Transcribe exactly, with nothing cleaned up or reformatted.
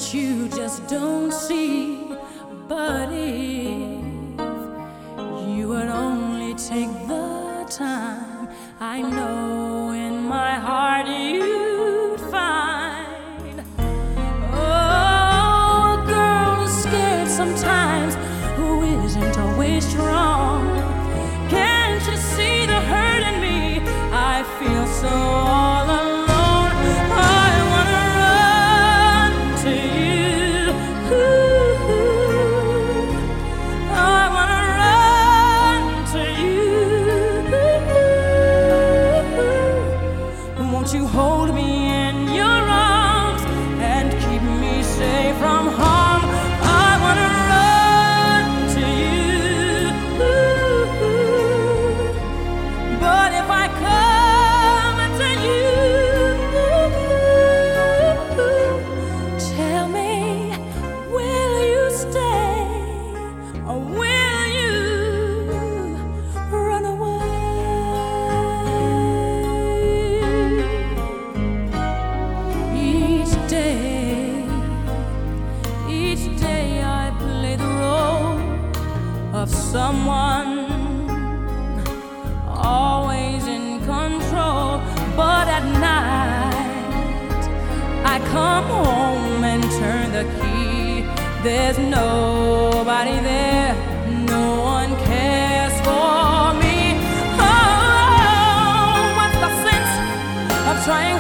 that you just don't see. But if you would only take the time, I know in my heart you'd find. Oh, a girl is scared sometimes who isn't always strong. Can't you see the hurt in me? I feel so all alone. I wanna run to you. Ooh, I wanna run to you. Won't you hold me in your arms and keep me safe from harm? I wanna run to you. But if I come to you, tell me, will you stay or will you run away? Each day, each day I play the role of someone always in control, but at night I come home and turn the key. There's nobody there, no one cares for me. Oh, what's the sense of trying